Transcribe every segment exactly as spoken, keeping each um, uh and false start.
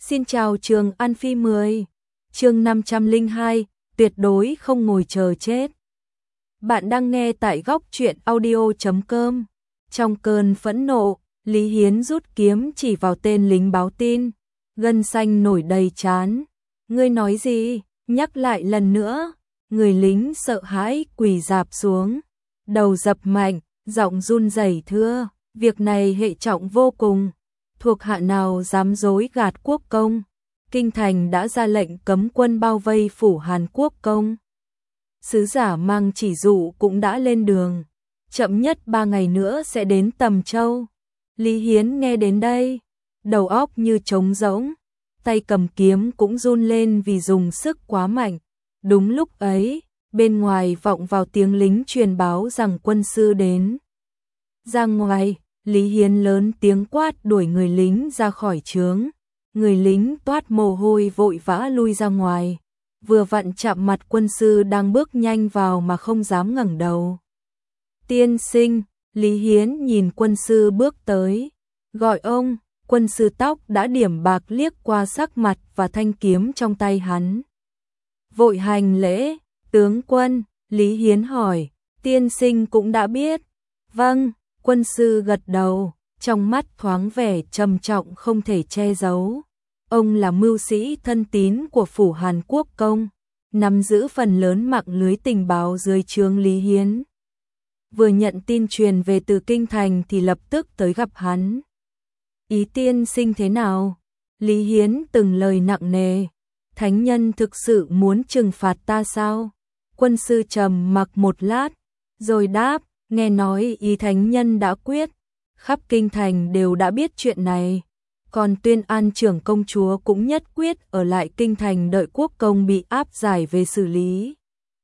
Xin chào Trường An Phi mười. Chương năm trăm lẻ hai, tuyệt đối không ngồi chờ chết. Bạn đang nghe tại góc truyện audio chấm com. Trong cơn phẫn nộ, Lý Hiến rút kiếm chỉ vào tên lính báo tin, gân xanh nổi đầy trán. Ngươi nói gì? Nhắc lại lần nữa. Người lính sợ hãi quỳ rạp xuống, đầu dập mạnh, giọng run rẩy thưa, việc này hệ trọng vô cùng. Thuộc hạ nào dám dối gạt quốc công? Kinh thành đã ra lệnh cấm quân bao vây phủ Hàn Quốc công. Sứ giả mang chỉ dụ cũng đã lên đường, chậm nhất ba ngày nữa sẽ đến Tầm Châu. Lý Hiến nghe đến đây, đầu óc như trống rỗng, tay cầm kiếm cũng run lên vì dùng sức quá mạnh. Đúng lúc ấy, bên ngoài vọng vào tiếng lính truyền báo rằng quân sư đến. Ra ngoài, Lý Hiến lớn tiếng quát đuổi người lính ra khỏi trướng. Người lính toát mồ hôi vội vã lui ra ngoài, vừa vặn chạm mặt quân sư đang bước nhanh vào mà không dám ngẩng đầu. Tiên sinh, Lý Hiến nhìn quân sư bước tới, gọi ông. Quân sư tóc đã điểm bạc liếc qua sắc mặt và thanh kiếm trong tay hắn, vội hành lễ. Tướng quân, Lý Hiến hỏi, tiên sinh cũng đã biết. Vâng, quân sư gật đầu, trong mắt thoáng vẻ trầm trọng không thể che giấu. Ông là mưu sĩ thân tín của phủ Hàn Quốc công, nắm giữ phần lớn mạng lưới tình báo dưới trướng Lý Hiến. Vừa nhận tin truyền về từ kinh thành thì lập tức tới gặp hắn. Ý tiên sinh thế nào? Lý Hiến từng lời nặng nề. Thánh nhân thực sự muốn trừng phạt ta sao? Quân sư trầm mặc một lát, rồi đáp, nghe nói ý thánh nhân đã quyết, khắp kinh thành đều đã biết chuyện này. Còn Tuyên An trưởng công chúa cũng nhất quyết ở lại kinh thành đợi quốc công bị áp giải về xử lý.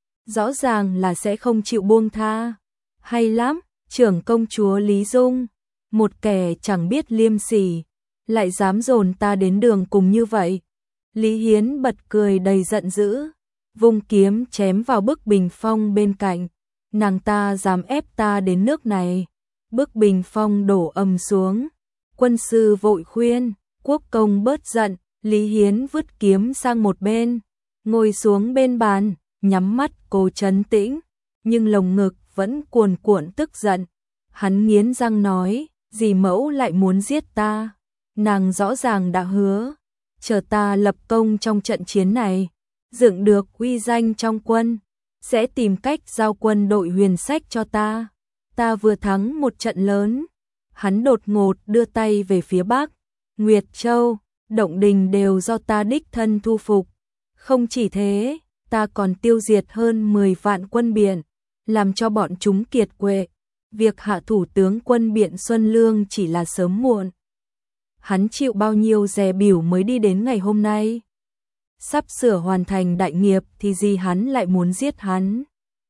Rõ ràng là sẽ không chịu buông tha. Hay lắm, trưởng công chúa Lý Dung, một kẻ chẳng biết liêm sỉ, lại dám dồn ta đến đường cùng như vậy. Lý Hiến bật cười đầy giận dữ, vung kiếm chém vào bức bình phong bên cạnh. Nàng ta dám ép ta đến nước này. Bức bình phong đổ ầm xuống. Quân sư vội khuyên, quốc công bớt giận. Lý Hiến vứt kiếm sang một bên, ngồi xuống bên bàn, nhắm mắt cố trấn tĩnh, nhưng lồng ngực vẫn cuồn cuộn tức giận. Hắn nghiến răng nói, dì mẫu lại muốn giết ta. Nàng rõ ràng đã hứa, chờ ta lập công trong trận chiến này, dựng được uy danh trong quân, sẽ tìm cách giao quân đội huyền sách cho ta. Ta vừa thắng một trận lớn. Hắn đột ngột đưa tay về phía bắc. Nguyệt Châu, Động Đình đều do ta đích thân thu phục. Không chỉ thế, ta còn tiêu diệt hơn mười vạn quân Biện, làm cho bọn chúng kiệt quệ. Việc hạ thủ tướng quân Biện Xuân Lương chỉ là sớm muộn. Hắn chịu bao nhiêu dè bỉu mới đi đến ngày hôm nay. Sắp sửa hoàn thành đại nghiệp thì gì hắn lại muốn giết hắn.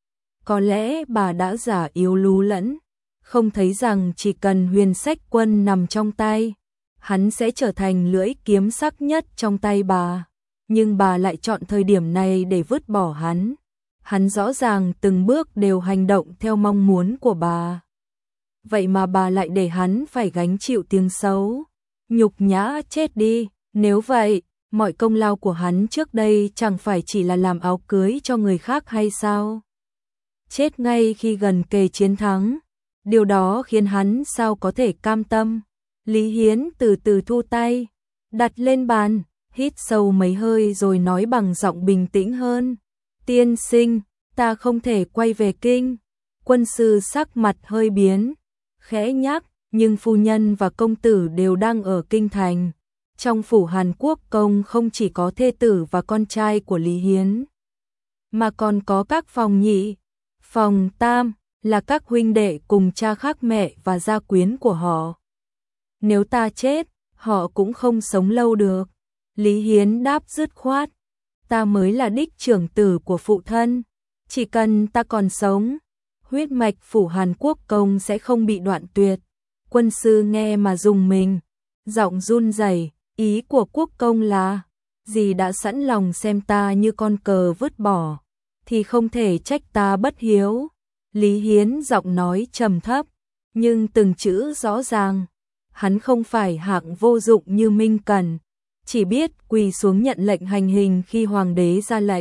Có lẽ bà đã giả yếu lú lẫn, không thấy rằng chỉ cần huyền sách quân nằm trong tay, hắn sẽ trở thành lưỡi kiếm sắc nhất trong tay bà. Nhưng bà lại chọn thời điểm này để vứt bỏ hắn. Hắn rõ ràng từng bước đều hành động theo mong muốn của bà. Vậy mà bà lại để hắn phải gánh chịu tiếng xấu. Nhục nhã chết đi. Nếu vậy, mọi công lao của hắn trước đây chẳng phải chỉ là làm áo cưới cho người khác hay sao? Chết ngay khi gần kề chiến thắng. Điều đó khiến hắn sao có thể cam tâm. Lý Hiến từ từ thu tay, đặt lên bàn, hít sâu mấy hơi rồi nói bằng giọng bình tĩnh hơn. Tiên sinh, ta không thể quay về kinh. Quân sư sắc mặt hơi biến, khẽ nhắc, nhưng phu nhân và công tử đều đang ở kinh thành. Trong phủ Hàn Quốc công không chỉ có thê tử và con trai của Lý Hiến, mà còn có các phòng nhị, phòng tam, là các huynh đệ cùng cha khác mẹ và gia quyến của họ. Nếu ta chết, họ cũng không sống lâu được. Lý Hiến đáp dứt khoát, ta mới là đích trưởng tử của phụ thân. Chỉ cần ta còn sống, huyết mạch phủ Hàn Quốc công sẽ không bị đoạn tuyệt. Quân sư nghe mà rùng mình, giọng run rẩy. Ý của quốc công là, dì đã sẵn lòng xem ta như con cờ vứt bỏ, thì không thể trách ta bất hiếu. Lý Hiến giọng nói trầm thấp, nhưng từng chữ rõ ràng. Hắn không phải hạng vô dụng như Minh Cẩn, chỉ biết quỳ xuống nhận lệnh hành hình khi hoàng đế ra lệnh.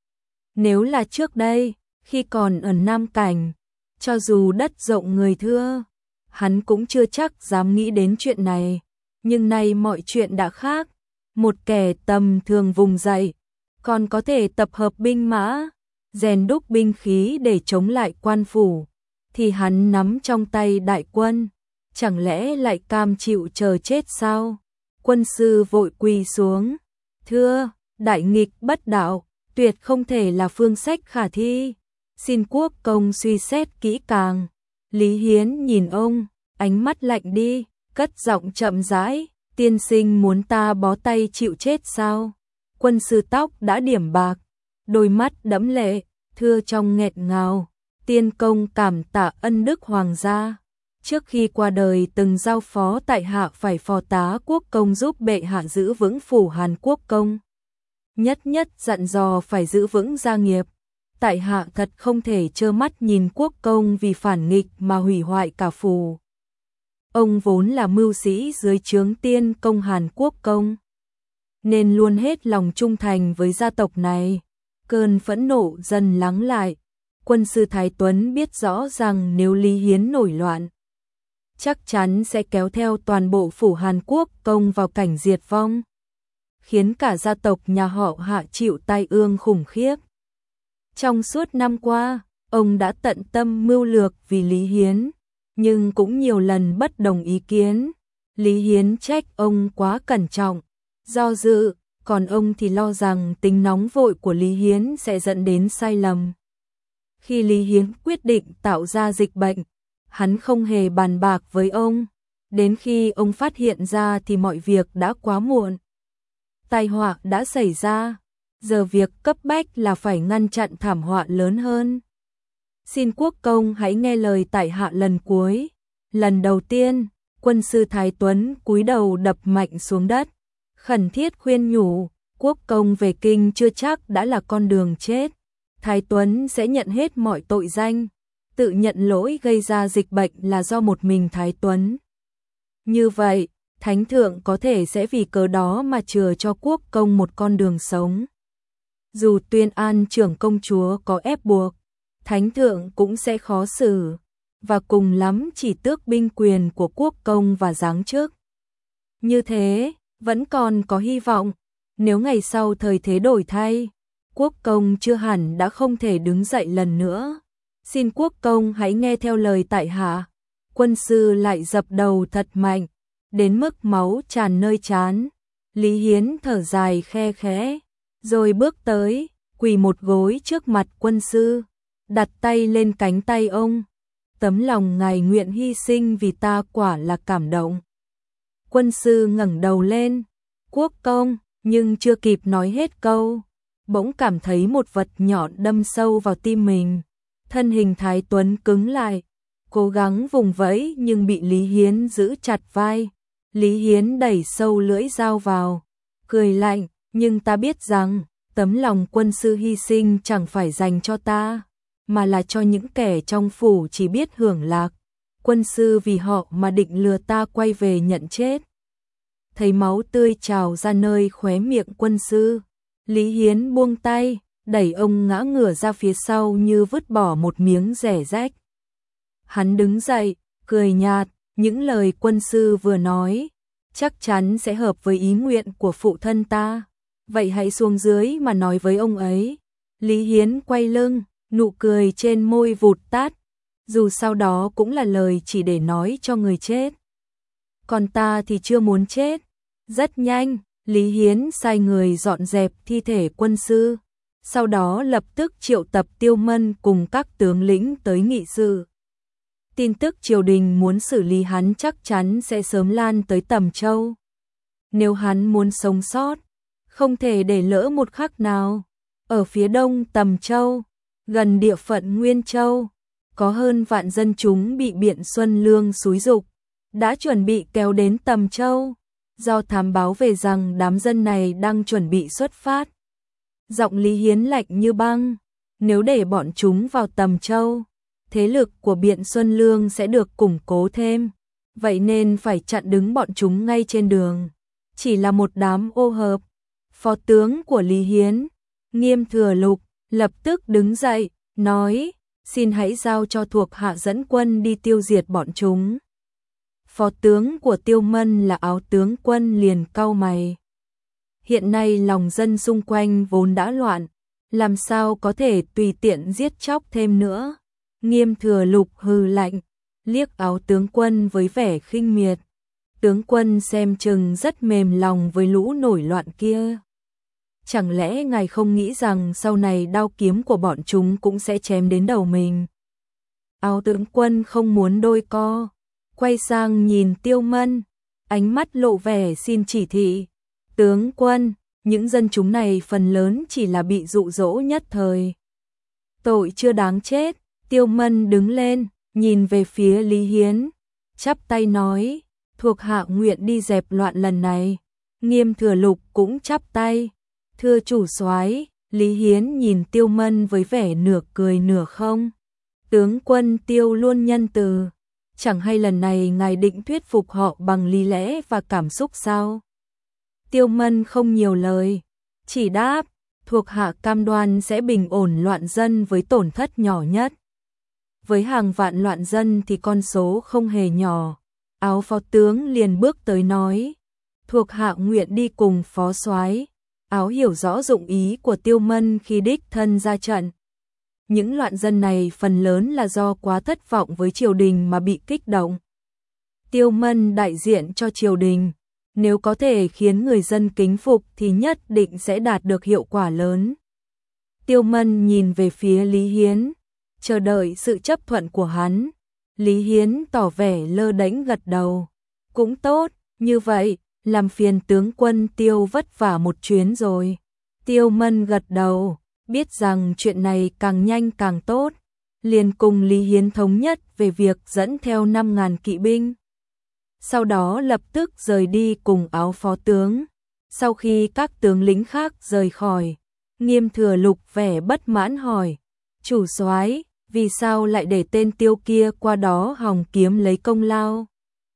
Nếu là trước đây, khi còn ở Nam Cảnh, cho dù đất rộng người thưa, hắn cũng chưa chắc dám nghĩ đến chuyện này, nhưng nay mọi chuyện đã khác, một kẻ tầm thường vùng dậy, còn có thể tập hợp binh mã, rèn đúc binh khí để chống lại quan phủ, thì hắn nắm trong tay đại quân, chẳng lẽ lại cam chịu chờ chết sao? Quân sư vội quỳ xuống, thưa, đại nghịch bất đạo, tuyệt không thể là phương sách khả thi, xin quốc công suy xét kỹ càng. Lý Hiến nhìn ông, ánh mắt lạnh đi, cất giọng chậm rãi, tiên sinh muốn ta bó tay chịu chết sao? Quân sư tóc đã điểm bạc, đôi mắt đẫm lệ, thưa trong nghẹn ngào, tiên công cảm tạ ân đức hoàng gia. Trước khi qua đời từng giao phó tại hạ phải phò tá quốc công giúp bệ hạ giữ vững phủ Hàn Quốc công. Nhất nhất dặn dò phải giữ vững gia nghiệp. Tại hạ thật không thể trơ mắt nhìn quốc công vì phản nghịch mà hủy hoại cả phủ. Ông vốn là mưu sĩ dưới trướng tiên công Hàn Quốc công, nên luôn hết lòng trung thành với gia tộc này. Cơn phẫn nộ dần lắng lại. Quân sư Thái Tuấn biết rõ rằng nếu Lý Hiến nổi loạn, chắc chắn sẽ kéo theo toàn bộ phủ Hàn Quốc công vào cảnh diệt vong, khiến cả gia tộc nhà họ Hạ chịu tai ương khủng khiếp. Trong suốt năm qua, ông đã tận tâm mưu lược vì Lý Hiến, nhưng cũng nhiều lần bất đồng ý kiến. Lý Hiến trách ông quá cẩn trọng, do dự, còn ông thì lo rằng tính nóng vội của Lý Hiến sẽ dẫn đến sai lầm. Khi Lý Hiến quyết định tạo ra dịch bệnh, hắn không hề bàn bạc với ông, đến khi ông phát hiện ra thì mọi việc đã quá muộn. Tai họa đã xảy ra, giờ việc cấp bách là phải ngăn chặn thảm họa lớn hơn. Xin quốc công hãy nghe lời tại hạ lần cuối. Lần đầu tiên, quân sư Thái Tuấn cúi đầu đập mạnh xuống đất, khẩn thiết khuyên nhủ, quốc công về kinh chưa chắc đã là con đường chết. Thái Tuấn sẽ nhận hết mọi tội danh, tự nhận lỗi gây ra dịch bệnh là do một mình Thái Tuấn. Như vậy, Thánh thượng có thể sẽ vì cớ đó mà chừa cho quốc công một con đường sống. Dù tuyên an trưởng công chúa có ép buộc, Thánh thượng cũng sẽ khó xử, và cùng lắm chỉ tước binh quyền của quốc công và giáng chức. Như thế, vẫn còn có hy vọng, nếu ngày sau thời thế đổi thay, quốc công chưa hẳn đã không thể đứng dậy lần nữa. Xin quốc công hãy nghe theo lời tại hạ. Quân sư lại dập đầu thật mạnh, đến mức máu tràn nơi trán. Lý Hiến thở dài khe khẽ, rồi bước tới, quỳ một gối trước mặt quân sư, đặt tay lên cánh tay ông. Tấm lòng ngài nguyện hy sinh vì ta quả là cảm động. Quân sư ngẩng đầu lên, quốc công, nhưng chưa kịp nói hết câu, bỗng cảm thấy một vật nhọn đâm sâu vào tim mình. Thân hình Thái Tuấn cứng lại, cố gắng vùng vẫy nhưng bị Lý Hiến giữ chặt vai. Lý Hiến đẩy sâu lưỡi dao vào, cười lạnh, nhưng ta biết rằng, tấm lòng quân sư hy sinh chẳng phải dành cho ta, mà là cho những kẻ trong phủ chỉ biết hưởng lạc. Quân sư vì họ mà định lừa ta quay về nhận chết. Thấy máu tươi trào ra nơi khóe miệng quân sư, Lý Hiến buông tay, đẩy ông ngã ngửa ra phía sau như vứt bỏ một miếng rẻ rách. Hắn đứng dậy, cười nhạt, những lời quân sư vừa nói, chắc chắn sẽ hợp với ý nguyện của phụ thân ta. Vậy hãy xuống dưới mà nói với ông ấy. Lý Hiến quay lưng, nụ cười trên môi vụt tắt, dù sau đó cũng là lời chỉ để nói cho người chết. Còn ta thì chưa muốn chết. Rất nhanh, Lý Hiến sai người dọn dẹp thi thể quân sư, sau đó lập tức triệu tập Tiêu Mân cùng các tướng lĩnh tới nghị sự. Tin tức triều đình muốn xử lý hắn chắc chắn sẽ sớm lan tới Tầm Châu. Nếu hắn muốn sống sót, không thể để lỡ một khắc nào. Ở phía đông Tầm Châu, gần địa phận Nguyên Châu, có hơn vạn dân chúng bị Biện Xuân Lương xúi giục, đã chuẩn bị kéo đến Tầm Châu, do thám báo về rằng đám dân này đang chuẩn bị xuất phát. Giọng Lý Hiến lạnh như băng, nếu để bọn chúng vào Tầm Châu, thế lực của Biện Xuân Lương sẽ được củng cố thêm, vậy nên phải chặn đứng bọn chúng ngay trên đường. chỉ là một đám ô hợp. Phó tướng của Lý Hiến, Nghiêm Thừa Lục, lập tức đứng dậy, nói, xin hãy giao cho thuộc hạ dẫn quân đi tiêu diệt bọn chúng. Phó tướng của Tiêu Mân là Áo tướng quân liền cau mày. Hiện nay lòng dân xung quanh vốn đã loạn, làm sao có thể tùy tiện giết chóc thêm nữa. Nghiêm Thừa Lục hừ lạnh, liếc Áo tướng quân với vẻ khinh miệt. Tướng quân xem chừng rất mềm lòng với lũ nổi loạn kia. Chẳng lẽ ngài không nghĩ rằng sau này đao kiếm của bọn chúng cũng sẽ chém đến đầu mình? Áo tướng quân không muốn đôi co, quay sang nhìn Tiêu Mân, ánh mắt lộ vẻ xin chỉ thị. Tướng quân, những dân chúng này phần lớn chỉ là bị dụ dỗ nhất thời. Tội chưa đáng chết. Tiêu Mân đứng lên, nhìn về phía Lý Hiến, chắp tay nói, thuộc hạ nguyện đi dẹp loạn lần này. Nghiêm Thừa Lục cũng chắp tay, thưa chủ soái. Lý Hiến nhìn Tiêu Mân với vẻ nửa cười nửa không. Tướng quân Tiêu luôn nhân từ, chẳng hay lần này ngài định thuyết phục họ bằng lý lẽ và cảm xúc sao? Tiêu Mân không nhiều lời, chỉ đáp, thuộc hạ cam đoan sẽ bình ổn loạn dân với tổn thất nhỏ nhất. Với hàng vạn loạn dân thì con số không hề nhỏ. Áo phó tướng liền bước tới nói, thuộc hạ nguyện đi cùng phó soái. Áo hiểu rõ dụng ý của Tiêu Mân khi đích thân ra trận. Những loạn dân này phần lớn là do quá thất vọng với triều đình mà bị kích động. Tiêu Mân đại diện cho triều đình, nếu có thể khiến người dân kính phục thì nhất định sẽ đạt được hiệu quả lớn. Tiêu Mân nhìn về phía Lý Hiến, chờ đợi sự chấp thuận của hắn. Lý Hiến tỏ vẻ lơ đễnh gật đầu. Cũng tốt, như vậy, làm phiền tướng quân Tiêu vất vả một chuyến rồi. Tiêu Mân gật đầu, biết rằng chuyện này càng nhanh càng tốt. Liền cùng Lý Hiến thống nhất về việc dẫn theo năm ngàn kỵ binh. Sau đó lập tức rời đi cùng Áo phó tướng. Sau khi các tướng lính khác rời khỏi, Nghiêm Thừa Lục vẻ bất mãn hỏi, chủ soái, vì sao lại để tên Tiêu kia qua đó hòng kiếm lấy công lao?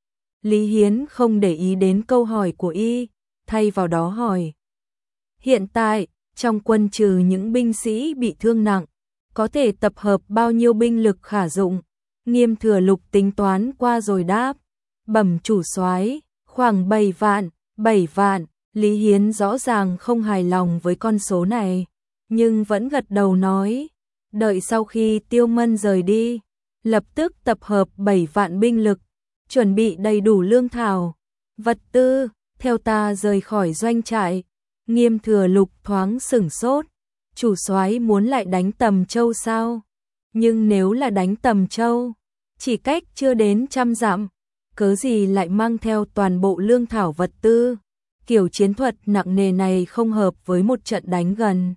Lý Hiến không để ý đến câu hỏi của y, thay vào đó hỏi, hiện tại, trong quân trừ những binh sĩ bị thương nặng, có thể tập hợp bao nhiêu binh lực khả dụng? Nghiêm Thừa Lục tính toán qua rồi đáp, bẩm chủ soái, khoảng bảy vạn. bảy vạn. Lý Hiến rõ ràng không hài lòng với con số này, nhưng vẫn gật đầu nói, đợi sau khi Tiêu Mân rời đi, lập tức tập hợp bảy vạn binh lực, chuẩn bị đầy đủ lương thảo, vật tư, theo ta rời khỏi doanh trại. Nghiêm Thừa Lục thoáng sửng sốt, chủ soái muốn lại đánh Tầm Châu sao? Nhưng nếu là đánh Tầm Châu, chỉ cách chưa đến trăm dặm, cớ gì lại mang theo toàn bộ lương thảo vật tư? Kiểu chiến thuật nặng nề này không hợp với một trận đánh gần.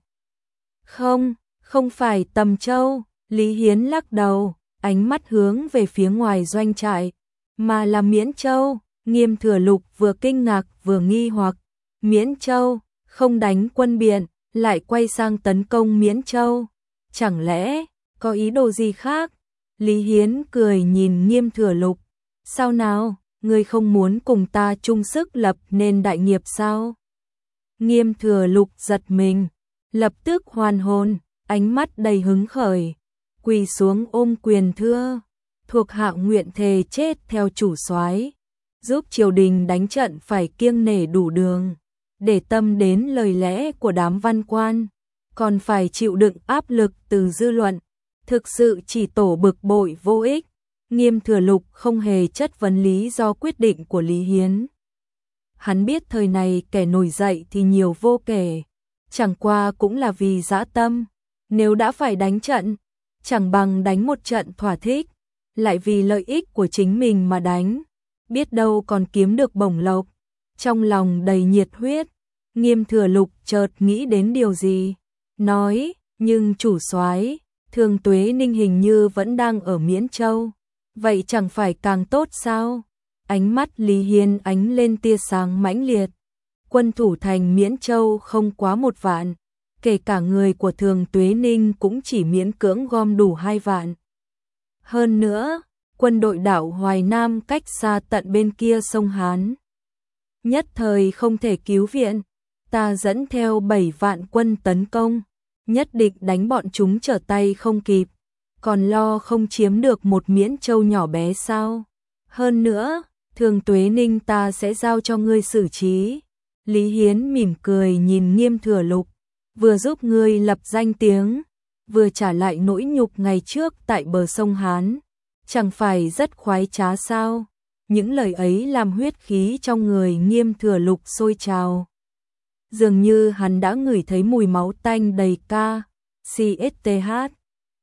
Không, không phải Tầm Châu. Lý Hiến lắc đầu, ánh mắt hướng về phía ngoài doanh trại, mà là Miễn Châu. Nghiêm Thừa Lục vừa kinh ngạc vừa nghi hoặc, Miễn Châu, không đánh quân Biện, lại quay sang tấn công Miễn Châu, chẳng lẽ có ý đồ gì khác? Lý Hiến cười nhìn Nghiêm Thừa Lục, sao nào, ngươi không muốn cùng ta chung sức lập nên đại nghiệp sao? Nghiêm Thừa Lục giật mình, lập tức hoàn hồn, ánh mắt đầy hứng khởi, quỳ xuống ôm quyền thưa, thuộc hạ nguyện thề chết theo chủ soái, giúp triều đình đánh trận phải kiêng nể đủ đường, để tâm đến lời lẽ của đám văn quan, còn phải chịu đựng áp lực từ dư luận, thực sự chỉ tổ bực bội vô ích. Nghiêm Thừa Lục không hề chất vấn lý do quyết định của Lý Hiến. Hắn biết thời này kẻ nổi dậy thì nhiều vô kể, chẳng qua cũng là vì dã tâm, nếu đã phải đánh trận, chẳng bằng đánh một trận thỏa thích, lại vì lợi ích của chính mình mà đánh, biết đâu còn kiếm được bổng lộc. Trong lòng đầy nhiệt huyết, Nghiêm Thừa Lục chợt nghĩ đến điều gì, nói, nhưng chủ soái, Thường Tuế Ninh hình như vẫn đang ở Miễn Châu, vậy chẳng phải càng tốt sao? Ánh mắt Lý Hiến ánh lên tia sáng mãnh liệt. Quân thủ thành Miễn Châu không quá một vạn, kể cả người của Thường Tuế Ninh cũng chỉ miễn cưỡng gom đủ hai vạn. Hơn nữa, quân đội đảo Hoài Nam cách xa tận bên kia sông Hán. nhất thời không thể cứu viện, ta dẫn theo bảy vạn quân tấn công, nhất định đánh bọn chúng trở tay không kịp, còn lo không chiếm được một miễn châu nhỏ bé sao? Hơn nữa, Thường Tuế Ninh ta sẽ giao cho ngươi xử trí. Lý Hiến mỉm cười nhìn Nghiêm Thừa Lục, vừa giúp ngươi lập danh tiếng, vừa trả lại nỗi nhục ngày trước tại bờ sông Hán, chẳng phải rất khoái trá sao? Những lời ấy làm huyết khí trong người Nghiêm Thừa Lục sôi trào. Dường như hắn đã ngửi thấy mùi máu tanh đầy ca, xê ét tê hát.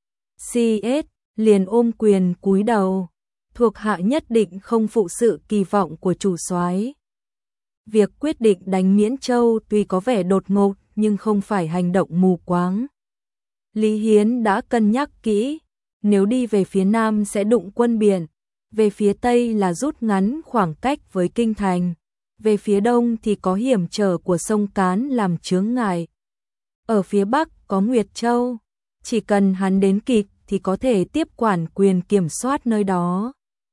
xê ét liền ôm quyền cúi đầu, thuộc hạ nhất định không phụ sự kỳ vọng của chủ soái. Việc quyết định đánh Miễn Châu tuy có vẻ đột ngột nhưng không phải hành động mù quáng. Lý Hiến đã cân nhắc kỹ, nếu đi về phía nam sẽ đụng quân biển, về phía tây là rút ngắn khoảng cách với kinh thành, về phía đông thì có hiểm trở của sông Cán làm chướng ngại. Ở phía bắc có Nguyệt Châu, chỉ cần hắn đến kịp thì có thể tiếp quản quyền kiểm soát nơi đó.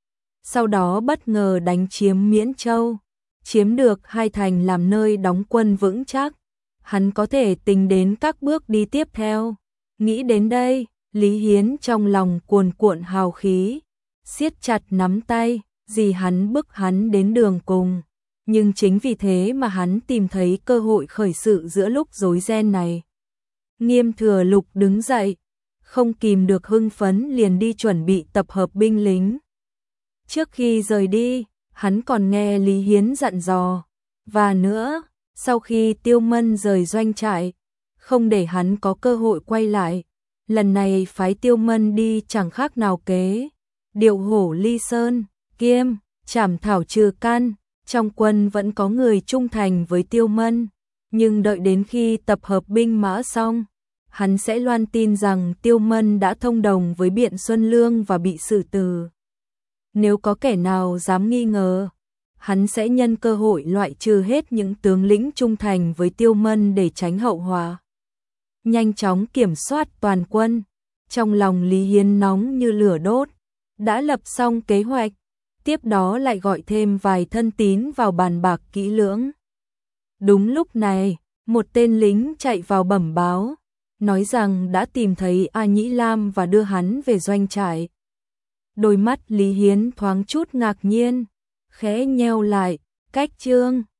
Sau đó bất ngờ đánh chiếm Miễn Châu, chiếm được hai thành làm nơi đóng quân vững chắc, hắn có thể tính đến các bước đi tiếp theo. Nghĩ đến đây, Lý Hiến trong lòng cuồn cuộn hào khí, siết chặt nắm tay, gì hắn bức hắn đến đường cùng. Nhưng chính vì thế mà hắn tìm thấy cơ hội khởi sự giữa lúc rối ren này. Nghiêm Thừa Lục đứng dậy, không kìm được hưng phấn liền đi chuẩn bị tập hợp binh lính. Trước khi rời đi, hắn còn nghe Lý Hiến dặn dò, và nữa, sau khi Tiêu Mân rời doanh trại, không để hắn có cơ hội quay lại, lần này phái Tiêu Mân đi chẳng khác nào kế điệu hổ ly sơn, kiêm trảm thảo trừ căn. Trong quân vẫn có người trung thành với Tiêu Mân, nhưng đợi đến khi tập hợp binh mã xong, hắn sẽ loan tin rằng Tiêu Mân đã thông đồng với Biện Xuân Lương và bị xử tử. Nếu có kẻ nào dám nghi ngờ, hắn sẽ nhân cơ hội loại trừ hết những tướng lĩnh trung thành với Tiêu Mân để tránh hậu họa. Nhanh chóng kiểm soát toàn quân, trong lòng Lý Hiến nóng như lửa đốt, đã lập xong kế hoạch, tiếp đó lại gọi thêm vài thân tín vào bàn bạc kỹ lưỡng. Đúng lúc này, một tên lính chạy vào bẩm báo, nói rằng đã tìm thấy A Nhĩ Lam và đưa hắn về doanh trại. Đôi mắt Lý Hiến thoáng chút ngạc nhiên, khẽ nheo lại, cách trương.